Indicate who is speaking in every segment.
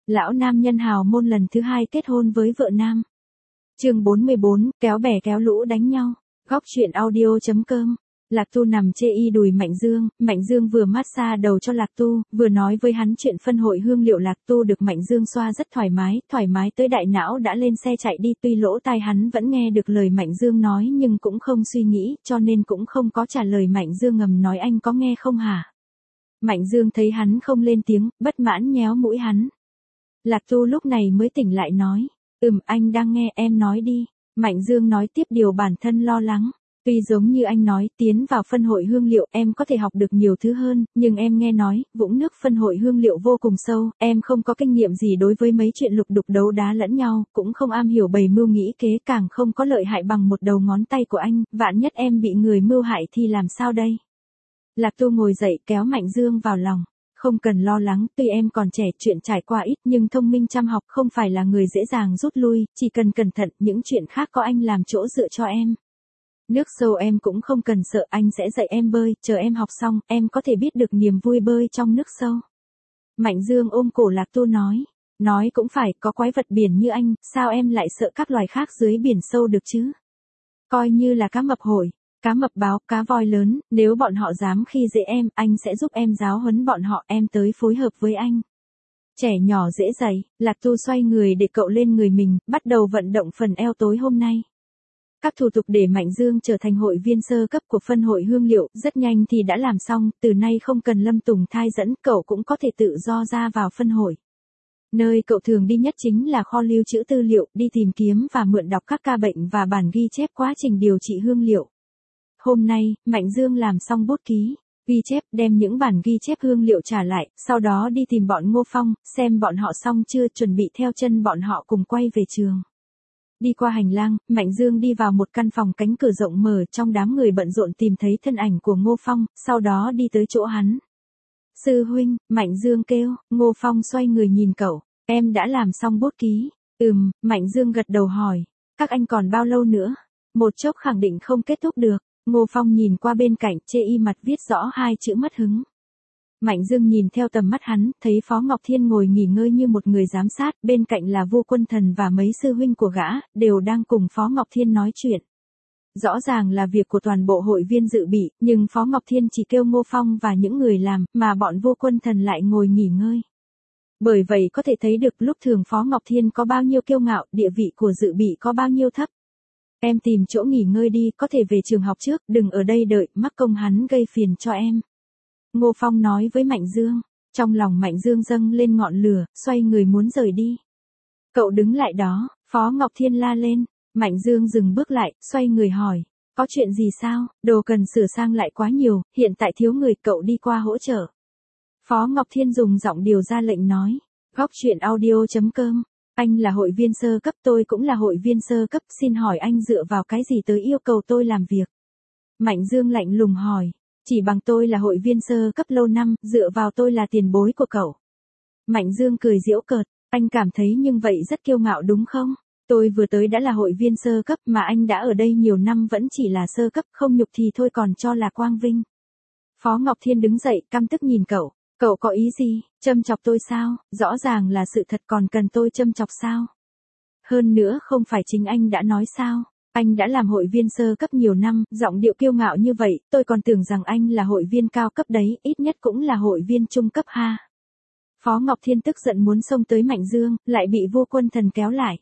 Speaker 1: Lão nam nhân hào môn lần thứ 2 kết hôn với vợ nam. Chương 44, kéo bè kéo lũ đánh nhau. Góc truyện audio.com. Lạc Tu nằm chê y đùi Mạnh Dương vừa massage đầu cho Lạc Tu, vừa nói với hắn chuyện phân hội hương liệu. Lạc Tu được Mạnh Dương xoa rất thoải mái tới đại não đã lên xe chạy đi. Tuy lỗ tai hắn vẫn nghe được lời Mạnh Dương nói nhưng cũng không suy nghĩ, cho nên cũng không có trả lời. Mạnh Dương ngầm nói: anh có nghe không hả? Mạnh Dương thấy hắn không lên tiếng, bất mãn nhéo mũi hắn. Lạc Tu lúc này mới tỉnh lại nói: anh đang nghe, em nói đi. Mạnh Dương nói tiếp điều bản thân lo lắng. Tuy giống như anh nói, tiến vào phân hội hương liệu em có thể học được nhiều thứ hơn, nhưng em nghe nói, vũng nước phân hội hương liệu vô cùng sâu, em không có kinh nghiệm gì đối với mấy chuyện lục đục đấu đá lẫn nhau, cũng không am hiểu bày mưu nghĩ kế, càng không có lợi hại bằng một đầu ngón tay của anh, vạn nhất em bị người mưu hại thì làm sao đây? Lạc Tu ngồi dậy kéo Mạnh Dương vào lòng. Không cần lo lắng, tuy em còn trẻ, chuyện trải qua ít nhưng thông minh chăm học, không phải là người dễ dàng rút lui, chỉ cần cẩn thận, những chuyện khác có anh làm chỗ dựa cho em. Nước sâu em cũng không cần sợ, anh sẽ dạy em bơi, chờ em học xong, em có thể biết được niềm vui bơi trong nước sâu. Mạnh Dương ôm cổ Lạc Tu nói cũng phải, có quái vật biển như anh, sao em lại sợ các loài khác dưới biển sâu được chứ? Coi như là cá mập hổi, cá mập báo, cá voi lớn, nếu bọn họ dám khi dễ em, anh sẽ giúp em giáo huấn bọn họ, em tới phối hợp với anh. Trẻ nhỏ dễ dạy, Lạc Tu xoay người để cậu lên người mình, bắt đầu vận động phần eo. Tối hôm nay, các thủ tục để Mạnh Dương trở thành hội viên sơ cấp của phân hội hương liệu, rất nhanh thì đã làm xong, từ nay không cần Lâm Tùng Thai dẫn, cậu cũng có thể tự do ra vào phân hội. Nơi cậu thường đi nhất chính là kho lưu trữ tư liệu, đi tìm kiếm và mượn đọc các ca bệnh và bản ghi chép quá trình điều trị hương liệu. Hôm nay, Mạnh Dương làm xong bút ký, ghi chép, đem những bản ghi chép hương liệu trả lại, sau đó đi tìm bọn Ngô Phong, xem bọn họ xong chưa, chuẩn bị theo chân bọn họ cùng quay về trường. Đi qua hành lang, Mạnh Dương đi vào một căn phòng cánh cửa rộng mở, trong đám người bận rộn tìm thấy thân ảnh của Ngô Phong, sau đó đi tới chỗ hắn. Sư huynh, Mạnh Dương kêu. Ngô Phong xoay người nhìn cậu, em đã làm xong bút ký. Mạnh Dương gật đầu hỏi, các anh còn bao lâu nữa? Một chốc khẳng định không kết thúc được. Ngô Phong nhìn qua bên cạnh, chê y mặt viết rõ 2 chữ mất hứng. Mạnh Dương nhìn theo tầm mắt hắn, thấy Phó Ngọc Thiên ngồi nghỉ ngơi như một người giám sát, bên cạnh là Vu Quân Thần và mấy sư huynh của gã, đều đang cùng Phó Ngọc Thiên nói chuyện. Rõ ràng là việc của toàn bộ hội viên dự bị, nhưng Phó Ngọc Thiên chỉ kêu Ngô Phong và những người làm, mà bọn Vu Quân Thần lại ngồi nghỉ ngơi. Bởi vậy có thể thấy được lúc thường Phó Ngọc Thiên có bao nhiêu kiêu ngạo, địa vị của dự bị có bao nhiêu thấp. Em tìm chỗ nghỉ ngơi đi, có thể về trường học trước, đừng ở đây đợi, mắc công hắn gây phiền cho em. Ngô Phong nói với Mạnh Dương. Trong lòng Mạnh Dương dâng lên ngọn lửa, xoay người muốn rời đi. Cậu đứng lại đó, Phó Ngọc Thiên la lên. Mạnh Dương dừng bước lại, xoay người hỏi, có chuyện gì sao? Đồ cần sửa sang lại quá nhiều, hiện tại thiếu người, cậu đi qua hỗ trợ. Phó Ngọc Thiên dùng giọng điều ra lệnh nói. Góc truyện audio.com. Anh là hội viên sơ cấp, tôi cũng là hội viên sơ cấp, xin hỏi anh dựa vào cái gì tới yêu cầu tôi làm việc? Mạnh Dương lạnh lùng hỏi. Chỉ bằng tôi là hội viên sơ cấp lâu năm, dựa vào tôi là tiền bối của cậu. Mạnh Dương cười giễu cợt, anh cảm thấy nhưng vậy rất kiêu ngạo đúng không? Tôi vừa tới đã là hội viên sơ cấp mà anh đã ở đây nhiều năm vẫn chỉ là sơ cấp, không nhục thì thôi còn cho là quang vinh. Phó Ngọc Thiên đứng dậy, căm tức nhìn cậu, cậu có ý gì, châm chọc tôi sao? Rõ ràng là sự thật còn cần tôi châm chọc sao? Hơn nữa không phải chính anh đã nói sao? Anh đã làm hội viên sơ cấp nhiều năm, giọng điệu kiêu ngạo như vậy, tôi còn tưởng rằng anh là hội viên cao cấp đấy, ít nhất cũng là hội viên trung cấp ha. Phó Ngọc Thiên tức giận muốn xông tới Mạnh Dương, lại bị Vô Quân Thần kéo lại.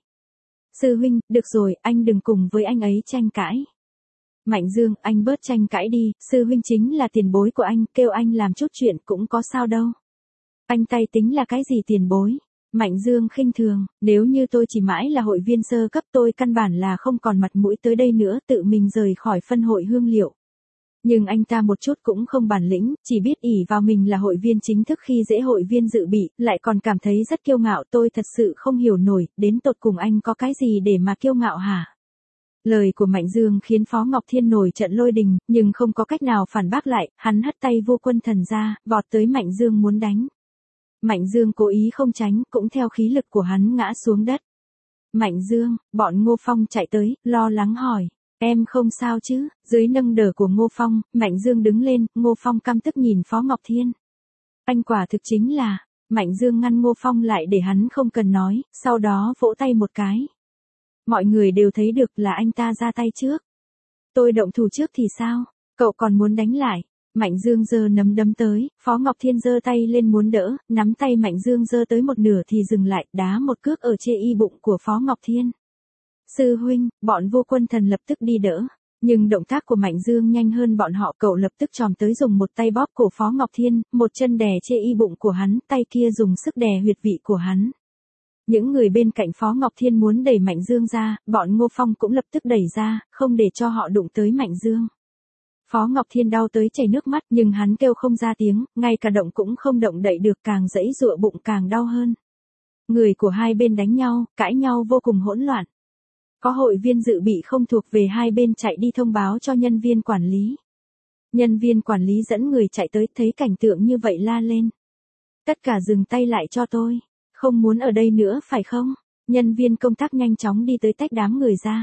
Speaker 1: Sư huynh, được rồi, anh đừng cùng với anh ấy tranh cãi. Mạnh Dương, anh bớt tranh cãi đi, sư huynh chính là tiền bối của anh, kêu anh làm chút chuyện cũng có sao đâu. Anh tay tính là cái gì tiền bối? Mạnh Dương khinh thường, nếu như tôi chỉ mãi là hội viên sơ cấp tôi căn bản là không còn mặt mũi tới đây nữa, tự mình rời khỏi phân hội hương liệu. Nhưng anh ta một chút cũng không bản lĩnh, chỉ biết ỷ vào mình là hội viên chính thức khi dễ hội viên dự bị, lại còn cảm thấy rất kiêu ngạo, tôi thật sự không hiểu nổi, đến tột cùng anh có cái gì để mà kiêu ngạo hả? Lời của Mạnh Dương khiến Phó Ngọc Thiên nổi trận lôi đình, nhưng không có cách nào phản bác lại, hắn hất tay Vô Quân Thần ra, vọt tới Mạnh Dương muốn đánh. Mạnh Dương cố ý không tránh, cũng theo khí lực của hắn ngã xuống đất. Mạnh Dương, bọn Ngô Phong chạy tới, lo lắng hỏi, em không sao chứ? Dưới nâng đỡ của Ngô Phong, Mạnh Dương đứng lên, Ngô Phong căm tức nhìn Phó Ngọc Thiên. Anh quả thực chính là, Mạnh Dương ngăn Ngô Phong lại để hắn không cần nói, sau đó vỗ tay một cái. Mọi người đều thấy được là anh ta ra tay trước. Tôi động thủ trước thì sao? Cậu còn muốn đánh lại? Mạnh Dương giơ nắm đấm tới, Phó Ngọc Thiên giơ tay lên muốn đỡ, nắm tay Mạnh Dương giơ tới một nửa thì dừng lại, đá một cước ở chê y bụng của Phó Ngọc Thiên. Sư huynh, bọn Vô Quân Thần lập tức đi đỡ. Nhưng động tác của Mạnh Dương nhanh hơn bọn họ, cậu lập tức chồm tới dùng một tay bóp cổ Phó Ngọc Thiên, một chân đè chê y bụng của hắn, tay kia dùng sức đè huyệt vị của hắn. Những người bên cạnh Phó Ngọc Thiên muốn đẩy Mạnh Dương ra, bọn Ngô Phong cũng lập tức đẩy ra, không để cho họ đụng tới Mạnh Dương. Phó Ngọc Thiên đau tới chảy nước mắt nhưng hắn kêu không ra tiếng, ngay cả động cũng không động đậy được, càng giãy giụa bụng càng đau hơn. Người của hai bên đánh nhau, cãi nhau vô cùng hỗn loạn. Có hội viên dự bị không thuộc về hai bên chạy đi thông báo cho nhân viên quản lý. Nhân viên quản lý dẫn người chạy tới, thấy cảnh tượng như vậy la lên. Tất cả dừng tay lại cho tôi. Không muốn ở đây nữa phải không? Nhân viên công tác nhanh chóng đi tới tách đám người ra.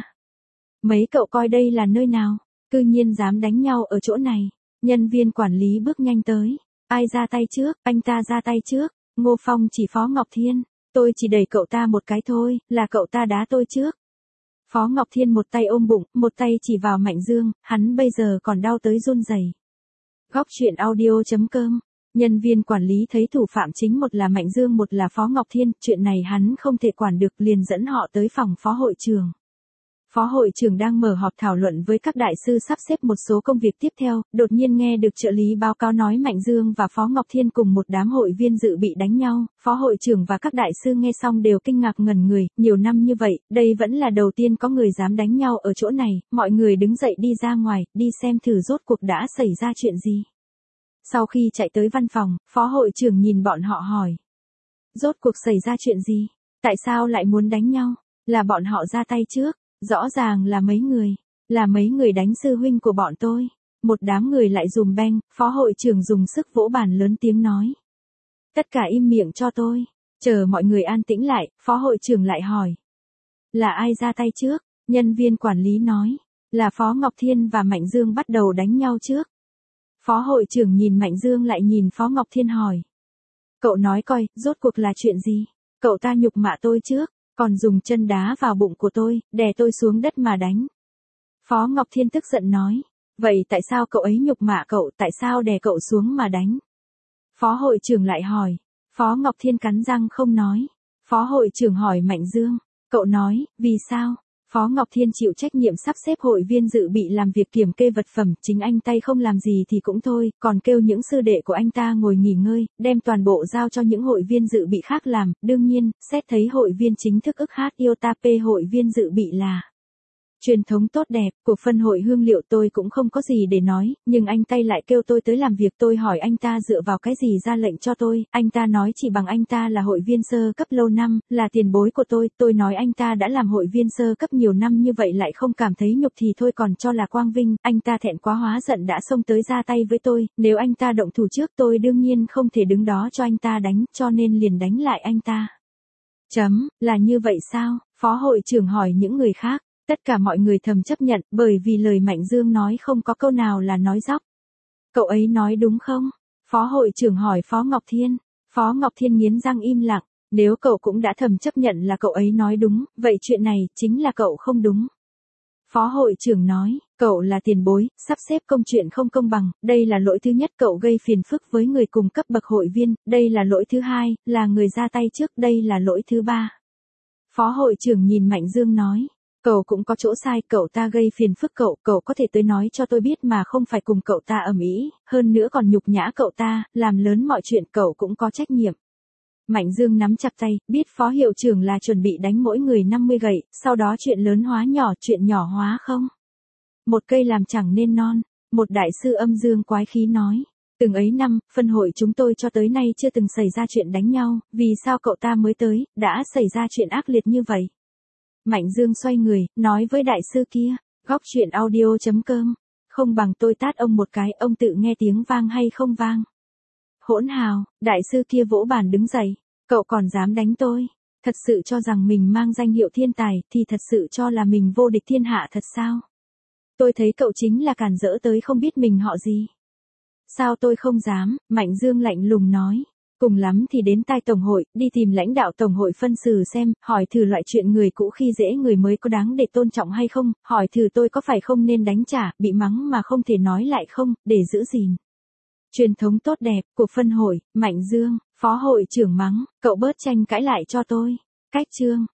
Speaker 1: Mấy cậu coi đây là nơi nào? Cư nhiên dám đánh nhau ở chỗ này. Nhân viên quản lý bước nhanh tới. Ai ra tay trước? Anh ta ra tay trước. Ngô Phong chỉ Phó Ngọc Thiên. Tôi chỉ đẩy cậu ta một cái thôi, là cậu ta đá tôi trước. Phó Ngọc Thiên một tay ôm bụng, một tay chỉ vào Mạnh Dương, hắn bây giờ còn đau tới run rẩy. Góc truyện audio.com. Nhân viên quản lý thấy thủ phạm chính một là Mạnh Dương một là Phó Ngọc Thiên, chuyện này hắn không thể quản được liền dẫn họ tới phòng phó hội trưởng. Phó hội trưởng đang mở họp thảo luận với các đại sư sắp xếp một số công việc tiếp theo, đột nhiên nghe được trợ lý báo cáo nói Mạnh Dương và Phó Ngọc Thiên cùng một đám hội viên dự bị đánh nhau, phó hội trưởng và các đại sư nghe xong đều kinh ngạc ngẩn người, nhiều năm như vậy, đây vẫn là đầu tiên có người dám đánh nhau ở chỗ này, mọi người đứng dậy đi ra ngoài, đi xem thử rốt cuộc đã xảy ra chuyện gì. Sau khi chạy tới văn phòng, phó hội trưởng nhìn bọn họ hỏi. Rốt cuộc xảy ra chuyện gì? Tại sao lại muốn đánh nhau? Là bọn họ ra tay trước? Rõ ràng là mấy người đánh sư huynh của bọn tôi. Một đám người lại dùm beng, phó hội trưởng dùng sức vỗ bàn lớn tiếng nói. Tất cả im miệng cho tôi. Chờ mọi người an tĩnh lại, phó hội trưởng lại hỏi. Là ai ra tay trước? Nhân viên quản lý nói. Là Phó Ngọc Thiên và Mạnh Dương bắt đầu đánh nhau trước. Phó hội trưởng nhìn Mạnh Dương lại nhìn Phó Ngọc Thiên hỏi. Cậu nói coi, rốt cuộc là chuyện gì? Cậu ta nhục mạ tôi trước, còn dùng chân đá vào bụng của tôi, đè tôi xuống đất mà đánh. Phó Ngọc Thiên tức giận nói. Vậy tại sao cậu ấy nhục mạ cậu, tại sao đè cậu xuống mà đánh? Phó hội trưởng lại hỏi. Phó Ngọc Thiên cắn răng không nói. Phó hội trưởng hỏi Mạnh Dương. Cậu nói, vì sao? Phó Ngọc Thiên chịu trách nhiệm sắp xếp hội viên dự bị làm việc kiểm kê vật phẩm, chính anh tay không làm gì thì cũng thôi, còn kêu những sư đệ của anh ta ngồi nghỉ ngơi, đem toàn bộ giao cho những hội viên dự bị khác làm, đương nhiên, xét thấy hội viên chính thức ức hát yêu ta p hội viên dự bị là truyền thống tốt đẹp của phân hội Hương Liệu, tôi cũng không có gì để nói, nhưng anh tay lại kêu tôi tới làm việc, tôi hỏi anh ta dựa vào cái gì ra lệnh cho tôi, anh ta nói chỉ bằng anh ta là hội viên sơ cấp lâu năm, là tiền bối của tôi nói anh ta đã làm hội viên sơ cấp nhiều năm như vậy lại không cảm thấy nhục thì thôi còn cho là quang vinh, anh ta thẹn quá hóa giận đã xông tới ra tay với tôi, nếu anh ta động thủ trước tôi đương nhiên không thể đứng đó cho anh ta đánh, cho nên liền đánh lại anh ta. Là như vậy sao? Phó hội trưởng hỏi những người khác. Tất cả mọi người thầm chấp nhận, bởi vì lời Mạnh Dương nói không có câu nào là nói dóc. Cậu ấy nói đúng không? Phó hội trưởng hỏi Phó Ngọc Thiên. Phó Ngọc Thiên nghiến răng im lặng, nếu cậu cũng đã thầm chấp nhận là cậu ấy nói đúng, vậy chuyện này chính là cậu không đúng. Phó hội trưởng nói, cậu là tiền bối, sắp xếp công chuyện không công bằng, đây là lỗi thứ nhất, cậu gây phiền phức với người cùng cấp bậc hội viên, đây là lỗi thứ hai, là người ra tay trước, đây là lỗi thứ ba. Phó hội trưởng nhìn Mạnh Dương nói. Cậu cũng có chỗ sai, cậu ta gây phiền phức cậu có thể tới nói cho tôi biết mà không phải cùng cậu ta ầm ĩ, hơn nữa còn nhục nhã cậu ta, làm lớn mọi chuyện cậu cũng có trách nhiệm. Mạnh Dương nắm chặt tay, biết phó hiệu trưởng là chuẩn bị đánh mỗi người 50 gậy, sau đó chuyện lớn hóa nhỏ, chuyện nhỏ hóa không. Một cây làm chẳng nên non, một đại sư âm dương quái khí nói. Từng ấy năm, phân hội chúng tôi cho tới nay chưa từng xảy ra chuyện đánh nhau, vì sao cậu ta mới tới, đã xảy ra chuyện ác liệt như vậy. Mạnh Dương xoay người, nói với đại sư kia, góc truyện audio.com, không bằng tôi tát ông một cái, ông tự nghe tiếng vang hay không vang. Hỗn hào, đại sư kia vỗ bàn đứng dậy, cậu còn dám đánh tôi, thật sự cho rằng mình mang danh hiệu thiên tài, thì thật sự cho là mình vô địch thiên hạ thật sao? Tôi thấy cậu chính là càn rỡ tới không biết mình họ gì. Sao tôi không dám, Mạnh Dương lạnh lùng nói. Cùng lắm thì đến tai tổng hội, đi tìm lãnh đạo tổng hội phân xử xem, hỏi thử loại chuyện người cũ khi dễ người mới có đáng để tôn trọng hay không, hỏi thử tôi có phải không nên đánh trả, bị mắng mà không thể nói lại không, để giữ gìn truyền thống tốt đẹp. Cuộc phân hội, Mạnh Dương, phó hội trưởng mắng, cậu bớt tranh cãi lại cho tôi. Cách chương